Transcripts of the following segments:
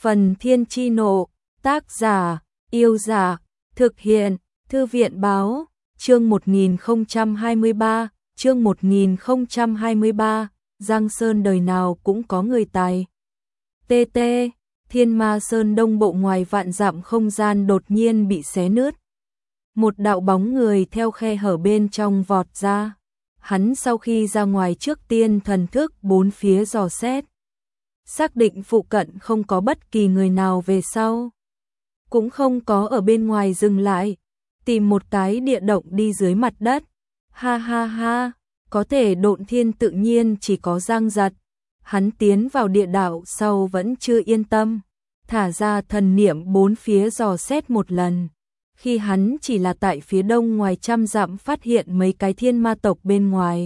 Phần Thiên Chi Nộ, tác giả, Yêu Giả, thực hiện, Thư viện Báo, chương 1023, chương 1023, Giang Sơn đời nào cũng có người tài. TT, Thiên Ma Sơn đông bộ ngoài vạn dặm không gian đột nhiên bị xé nứt. Một đạo bóng người theo khe hở bên trong vọt ra. Hắn sau khi ra ngoài trước tiên thần thức bốn phía dò xét. Xác định phụ cận không có bất kỳ người nào về sau. Cũng không có ở bên ngoài dừng lại. Tìm một cái địa động đi dưới mặt đất. Ha ha ha, có thể độn thiên tự nhiên chỉ có Giang Giật. Hắn tiến vào địa đạo sau vẫn chưa yên tâm. Thả ra thần niệm bốn phía dò xét một lần. Khi hắn chỉ là tại phía đông ngoài trăm dặm phát hiện mấy cái thiên ma tộc bên ngoài.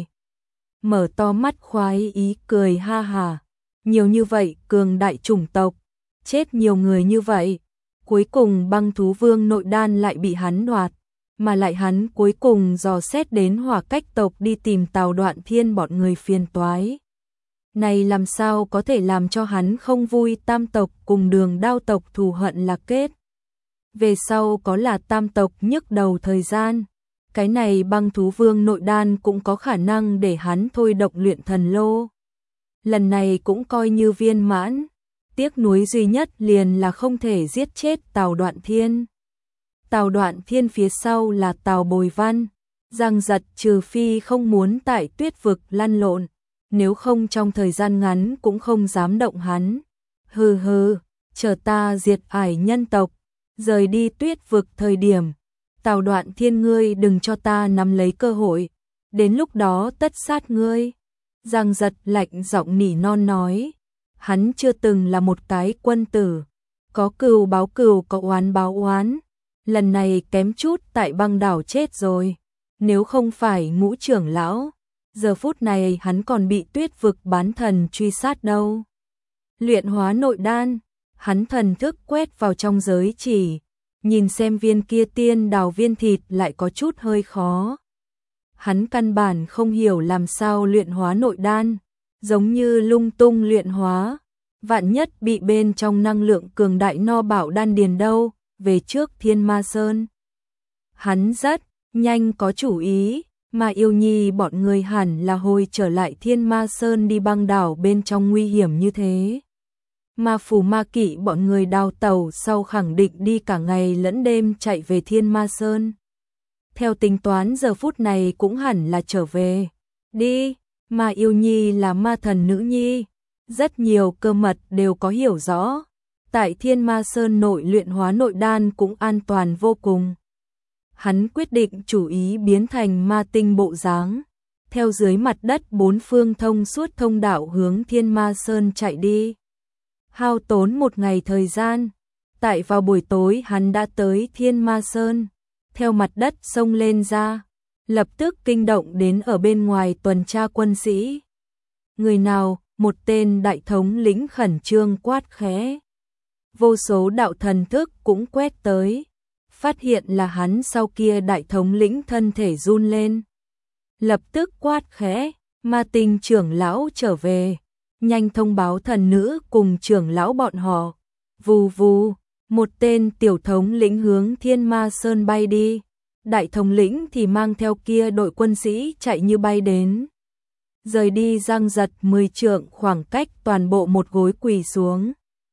Mở to mắt khoái ý cười ha hà. Nhiều như vậy cường đại chủng tộc. Chết nhiều người như vậy. Cuối cùng băng thú vương nội đan lại bị hắn đoạt. Mà lại hắn cuối cùng dò xét đến Hỏa Cách tộc đi tìm Tào Đoạn Thiên bọn người phiền toái. Này làm sao có thể làm cho hắn không vui, Tam tộc cùng Đường Đao tộc thù hận là kết. Về sau có là Tam tộc nhức đầu thời gian. Cái này băng thú vương nội đan cũng có khả năng để hắn thôi động luyện thần lô. Lần này cũng coi như viên mãn. Tiếc nuối duy nhất liền là không thể giết chết Tào Đoạn Thiên. Tào Đoạn Thiên phía sau là Tào Bồi Văn. Giang Giật trừ phi không muốn tại tuyết vực lăn lộn. Nếu không trong thời gian ngắn cũng không dám động hắn. Hừ hừ, chờ ta diệt ải nhân tộc. Rời đi tuyết vực thời điểm. Tào Đoạn Thiên ngươi đừng cho ta nắm lấy cơ hội. Đến lúc đó tất sát ngươi. Giang Giật lạnh giọng nỉ non nói. Hắn chưa từng là một cái quân tử. Có cừu báo cừu, có oán báo oán. Lần này kém chút tại băng đảo chết rồi. Nếu không phải Ngũ trưởng lão, giờ phút này hắn còn bị tuyết vực bán thần truy sát đâu. Luyện hóa nội đan, hắn thần thức quét vào trong giới chỉ. Nhìn xem viên kia tiên đào viên thịt lại có chút hơi khó. Hắn căn bản không hiểu làm sao luyện hóa nội đan, giống như lung tung luyện hóa, vạn nhất bị bên trong năng lượng cường đại no bảo đan điền đâu, về trước Thiên Ma Sơn. Hắn rất nhanh có chủ ý, mà Yêu Nhi bọn người hẳn là hồi trở lại Thiên Ma Sơn đi băng đảo bên trong nguy hiểm như thế. Ma Phù Ma Kỵ bọn người đào tàu sau khẳng định đi cả ngày lẫn đêm chạy về Thiên Ma Sơn. Theo tính toán giờ phút này cũng hẳn là trở về. Đi, mà Yêu Nhi là ma thần nữ nhi. Rất nhiều cơ mật đều có hiểu rõ. Tại Thiên Ma Sơn nội luyện hóa nội đan cũng an toàn vô cùng. Hắn quyết định chủ ý biến thành ma tinh bộ dáng. Theo dưới mặt đất bốn phương thông suốt thông đạo hướng Thiên Ma Sơn chạy đi. Hao tốn một ngày thời gian. Tại vào buổi tối hắn đã tới Thiên Ma Sơn. Theo mặt đất sông lên ra. Lập tức kinh động đến ở bên ngoài tuần tra quân sĩ. Người nào, một tên đại thống lĩnh khẩn trương quát khẽ. Vô số đạo thần thức cũng quét tới. Phát hiện là hắn sau kia đại thống lĩnh thân thể run lên. Lập tức quát khẽ, Ma Tinh trưởng lão trở về. Nhanh thông báo thần nữ cùng trưởng lão bọn họ. Vù vù, một tên tiểu thống lĩnh hướng Thiên Ma Sơn bay đi. Đại thống lĩnh thì mang theo kia đội quân sĩ chạy như bay đến. Rời đi Giang Giật 10 trượng khoảng cách toàn bộ một gối quỳ xuống.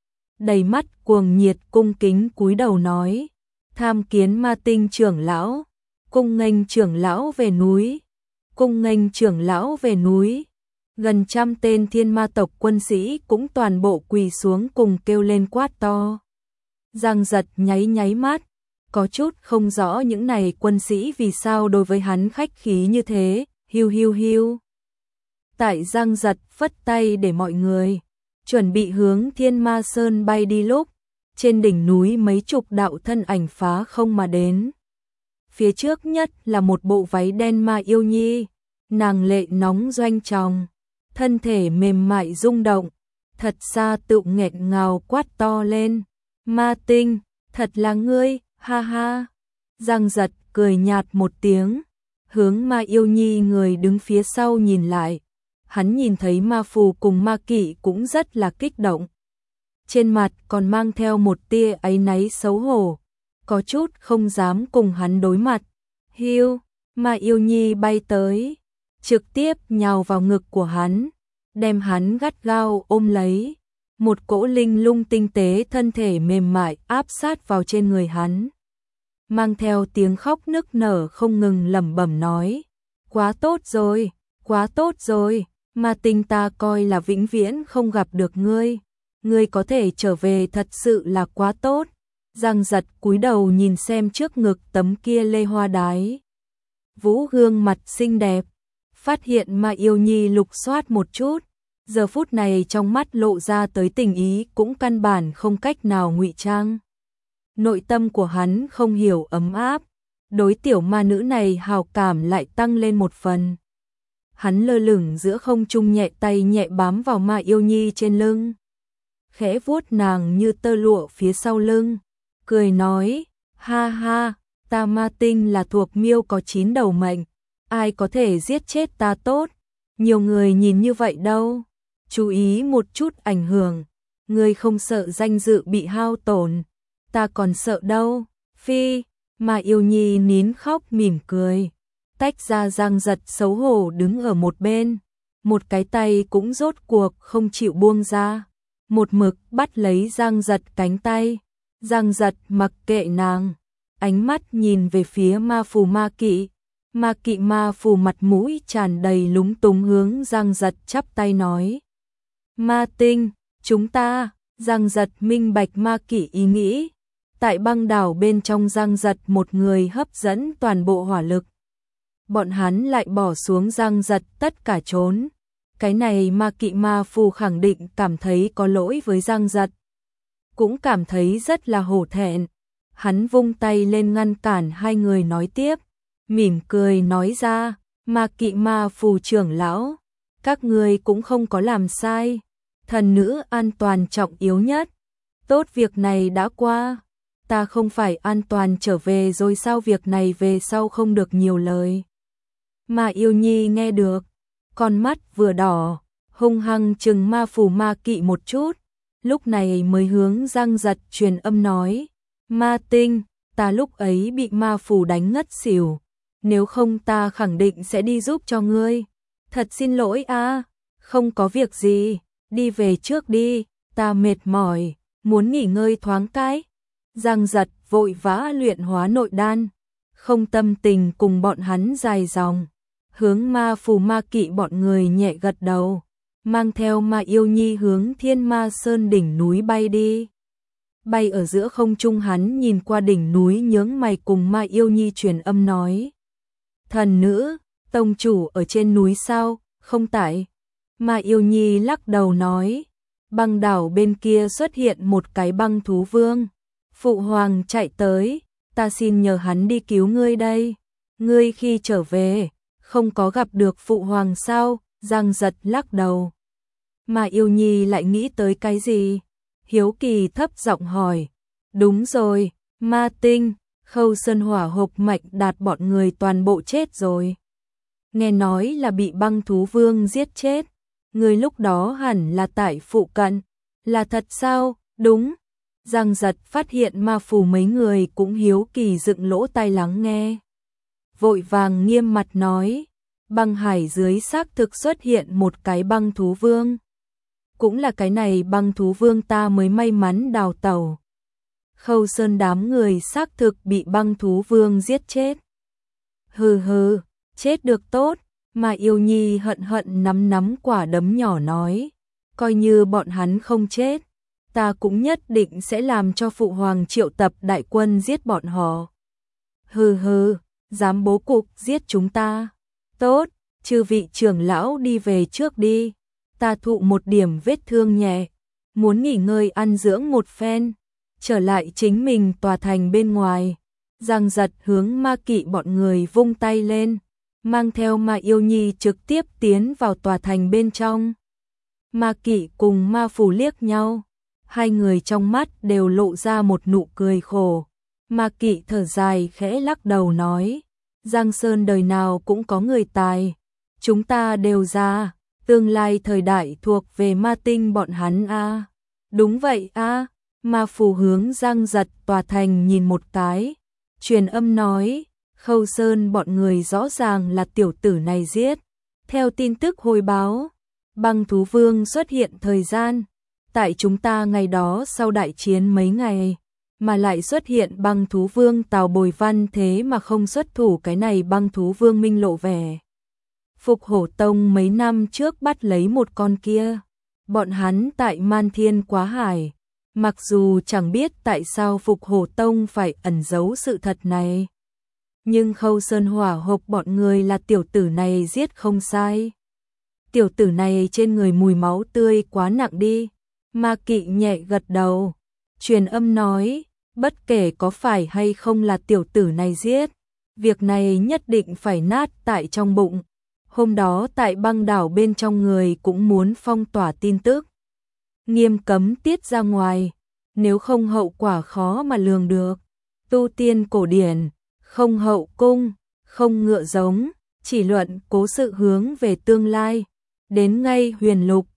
Đầy mắt cuồng nhiệt cung kính cúi đầu nói. Tham kiến Ma Tinh trưởng lão. Cung nghênh trưởng lão về núi. Cung nghênh trưởng lão về núi. Gần trăm tên thiên ma tộc quân sĩ cũng toàn bộ quỳ xuống cùng kêu lên quát to. Giang Giật nháy nháy mắt. Có chút không rõ những này quân sĩ vì sao đối với hắn khách khí như thế. Hiu hiu hiu. Tại Giang Giật phất tay để mọi người chuẩn bị hướng Thiên Ma Sơn bay đi lúc. Trên đỉnh núi mấy chục đạo thân ảnh phá không mà đến. Phía trước nhất là một bộ váy đen ma Yêu Nhi. Nàng lệ nóng doanh tròng. Thân thể mềm mại rung động. Thật xa tự nghẹn ngào quát to lên. Ma Tinh, thật là ngươi, ha ha. Giang Giật cười nhạt một tiếng. Hướng ma Yêu Nhi người đứng phía sau nhìn lại. Hắn nhìn thấy Ma Phù cùng Ma Kỵ cũng rất là kích động. trên mặt còn mang theo một tia áy náy xấu hổ, có chút không dám cùng hắn đối mặt. Hiu, Ma Yêu Nhi bay tới, trực tiếp nhào vào ngực của hắn, đem hắn gắt gao ôm lấy. Một cỗ linh lung tinh tế thân thể mềm mại áp sát vào trên người hắn. Mang theo tiếng khóc nức nở không ngừng lẩm bẩm nói. Quá tốt rồi, quá tốt rồi, Ma Tinh ta coi là vĩnh viễn không gặp được ngươi. Ngươi có thể trở về thật sự là quá tốt. Giang Giật cúi đầu nhìn xem trước ngực tấm kia lê hoa đái. Vũ gương mặt xinh đẹp, phát hiện Ma Yêu Nhi lục soát một chút. Giờ phút này trong mắt lộ ra tới tình ý cũng căn bản không cách nào ngụy trang. Nội tâm của hắn không hiểu ấm áp, đối tiểu ma nữ này hào cảm lại tăng lên một phần. Hắn lơ lửng giữa không trung nhẹ tay nhẹ bám vào Ma Yêu Nhi trên lưng. Khẽ vuốt nàng như tơ lụa phía sau lưng, cười nói, ha ha, ta Ma Tinh là thuộc miêu có 9 đầu mệnh, ai có thể giết chết ta tốt, nhiều người nhìn như vậy đâu. Chú ý một chút ảnh hưởng, ngươi không sợ danh dự bị hao tổn, ta còn sợ đâu. Phi, Ma Yêu Nhi nín khóc mỉm cười, tách ra Giang Giật xấu hổ đứng ở một bên, một cái tay cũng rốt cuộc không chịu buông ra, một mực bắt lấy Giang Giật cánh tay. Giang Giật mặc kệ nàng, ánh mắt nhìn về phía Ma Phù Ma Kỵ. Ma Phù mặt mũi tràn đầy lúng túng hướng Giang Giật chắp tay nói. Ma Tinh, chúng ta. Giang Giật minh bạch Ma Kỵ ý nghĩ. Tại băng đảo bên trong Giang Giật một người hấp dẫn toàn bộ hỏa lực. Bọn hắn lại bỏ xuống Giang Giật tất cả trốn. Cái này Ma Kỵ Ma Phù khẳng định cảm thấy có lỗi với Giang Giật. Cũng cảm thấy rất là hổ thẹn. Hắn vung tay lên ngăn cản hai người nói tiếp. Mỉm cười nói ra, Ma Kỵ Ma Phù trưởng lão, các người cũng không có làm sai. Thần nữ an toàn trọng yếu nhất. Tốt, việc này đã qua. Ta không phải an toàn trở về rồi sao, việc này về sau không được nhiều lời. Ma Yêu Nhi nghe được, con mắt vừa đỏ, hung hăng trừng Ma Phù Ma Kỵ một chút, lúc này mới hướng Giang Giật truyền âm nói, Ma Tinh, ta lúc ấy bị Ma Phù đánh ngất xỉu, nếu không ta khẳng định sẽ đi giúp cho ngươi. Thật xin lỗi a, không có việc gì, đi về trước đi, ta mệt mỏi, muốn nghỉ ngơi thoáng cái. Giang Giật vội vã luyện hóa nội đan, không tâm tình cùng bọn hắn dài dòng, hướng Ma Phù Ma Kỵ bọn người nhẹ gật đầu, mang theo Ma Yêu Nhi hướng Thiên Ma Sơn đỉnh núi bay đi. Bay ở giữa không trung, hắn nhìn qua đỉnh núi nhướng mày cùng Ma Yêu Nhi truyền âm nói. Thần nữ, tông chủ ở trên núi sao? Không tại. Ma Yêu Nhi lắc đầu nói. Băng đảo bên kia xuất hiện một cái băng thú vương. Phụ hoàng chạy tới, ta xin nhờ hắn đi cứu ngươi đây. Ngươi khi trở về, không có gặp được phụ hoàng sao? Giang Giật lắc đầu. Ma Yêu Nhi lại nghĩ tới cái gì? Hiếu kỳ thấp giọng hỏi. Đúng rồi, Ma Tinh, Khâu Sơn Hỏa Hộp Mạch Đạt bọn người toàn bộ chết rồi. Nghe nói là bị băng thú vương giết chết. Người lúc đó hẳn là tại phụ cận. Là thật sao? Đúng. Giang Giật phát hiện Ma Phù mấy người cũng hiếu kỳ dựng lỗ tai lắng nghe. Vội vàng nghiêm mặt nói. Băng hải dưới xác thực xuất hiện một cái băng thú vương. Cũng là cái này băng thú vương ta mới may mắn đào tẩu. Khâu Sơn đám người xác thực bị băng thú vương giết chết. Hừ hừ, chết được tốt. Mà Yêu Nhi hận hận nắm quả đấm nhỏ nói. Coi như bọn hắn không chết, ta cũng nhất định sẽ làm cho phụ hoàng triệu tập đại quân giết bọn họ. Hừ hừ, dám bố cục giết chúng ta. Tốt, chư vị trưởng lão đi về trước đi. Ta thụ một điểm vết thương nhẹ, muốn nghỉ ngơi ăn dưỡng một phen, trở lại chính mình tòa thành bên ngoài. Giang Giật hướng Ma Kỵ bọn người vung tay lên, mang theo Ma Yêu Nhi trực tiếp tiến vào tòa thành bên trong. Ma Kỵ cùng Ma Phù liếc nhau, hai người trong mắt đều lộ ra một nụ cười khổ. Ma Kỵ thở dài khẽ lắc đầu nói, Giang Sơn đời nào cũng có người tài, chúng ta đều già, tương lai thời đại thuộc về Ma Tinh bọn hắn a. Đúng vậy a, mà phù hướng Giang Giật tòa thành nhìn một cái, truyền âm nói, Khâu Sơn bọn người rõ ràng là tiểu tử này giết. Theo tin tức hồi báo, băng thú vương xuất hiện thời gian, tại chúng ta ngày đó sau đại chiến mấy ngày, mà lại xuất hiện băng thú vương Tào Bồi Văn thế mà không xuất thủ cái này băng thú vương minh lộ vẻ. Phục Hổ Tông mấy năm trước bắt lấy một con kia, bọn hắn tại Man Thiên Quá Hải, mặc dù chẳng biết tại sao Phục Hổ Tông phải ẩn giấu sự thật này. Nhưng Khâu Sơn Hỏa Hộp bọn người là tiểu tử này giết không sai. Tiểu tử này trên người mùi máu tươi quá nặng đi. Ma Kỵ nhẹ gật đầu, truyền âm nói, bất kể có phải hay không là tiểu tử này giết, việc này nhất định phải nát tại trong bụng. Hôm đó tại băng đảo bên trong người cũng muốn phong tỏa tin tức, nghiêm cấm tiết ra ngoài, nếu không hậu quả khó mà lường được. Tu tiên cổ điển, không hậu cung, không ngựa giống, chỉ luận cố sự hướng về tương lai. Đến ngay huyền lục,